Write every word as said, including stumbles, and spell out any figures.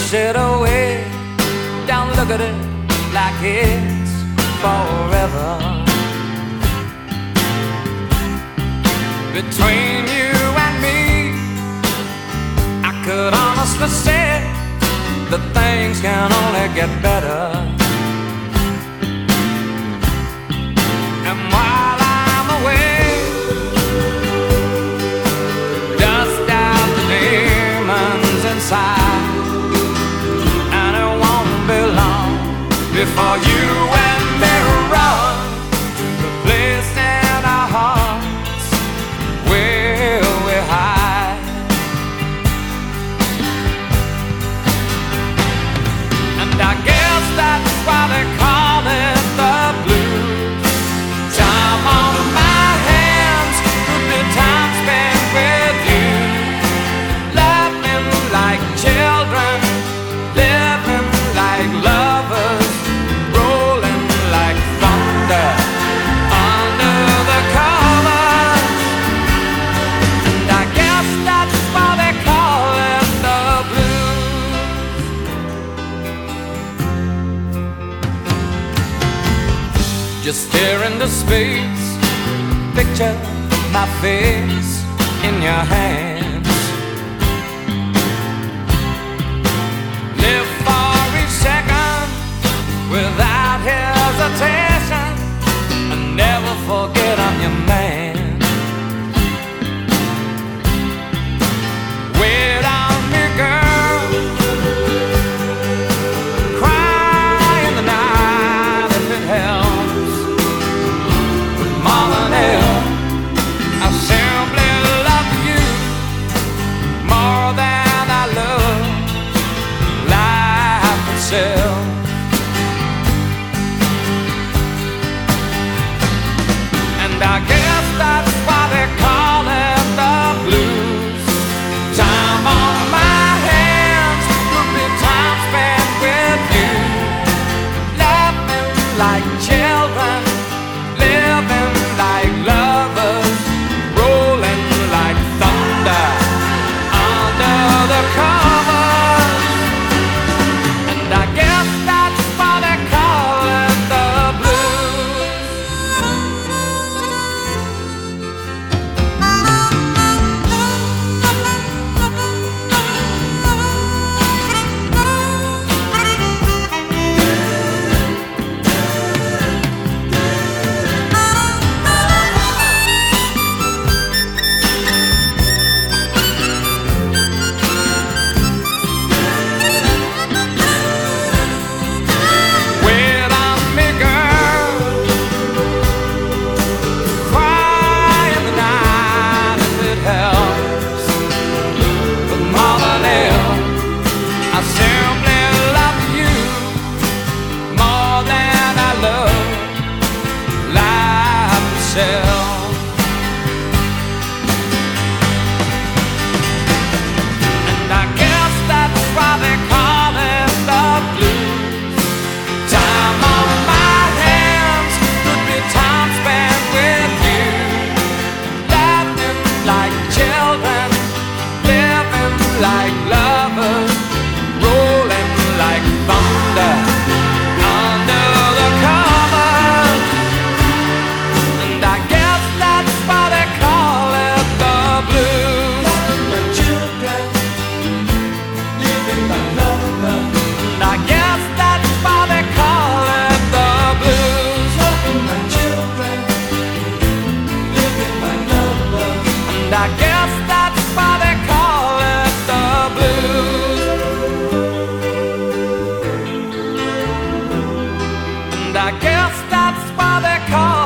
push it away. Don't look at it like it's forever. Between you and me, I could honestly say that things can only get better. And while I'm away, dust out the demons inside, and it won't be long before you and me run to the place in our hearts where we hide. And I guess that's why they call it the blues. Time on my hands could be time spent with you, laughing like children, living like lovers, rolling like thunder under the covers. And I guess that's why they call it the blues. Just stare into space, picture my face in your hands. Live for each second without hesitation, and never forget I'm your man. Wait on me, girl, cry in the night if it helps. But more than ever, I simply love you more than I love life itself. And I guess that's why they call it the blues. Time on my hands could be time spent with you, laughing like children, living like lovers, rolling like thunder under the covers. And I guess that's why they call it the blues. Wait on me, girl, cry in the night if it helps. But more than ever, I simply love you more than I love life itself. And I guess that's why they call it the blues. Time on my hands could be time spent with you, laughing like children, living like lovers, rolling like thunder under the covers. And I guess that's why they call it the blues. My children, living like lovers. And I guess that's why they call it the blues. My children, living like lovers. And I guess that's why they call it the blues. And I guess that's why they call